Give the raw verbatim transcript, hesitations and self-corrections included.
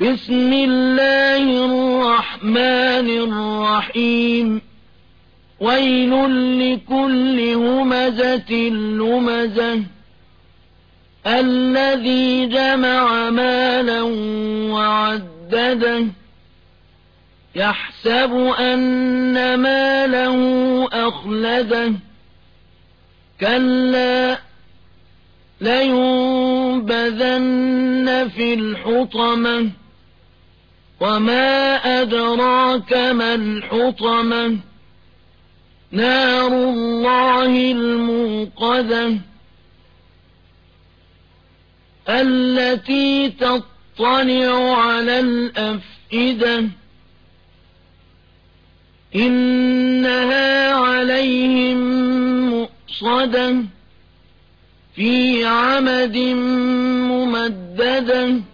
بسم الله الرحمن الرحيم ويل لكل همزة لمزة الذي جمع مالا وعدده يحسب أن ماله أخلده كلا لينبذن في الحطمة وما أدراك ما الحطمة نار الله الموقدة التي تطلع على الأفئدة إنها عليهم مؤصدة في عمد ممددة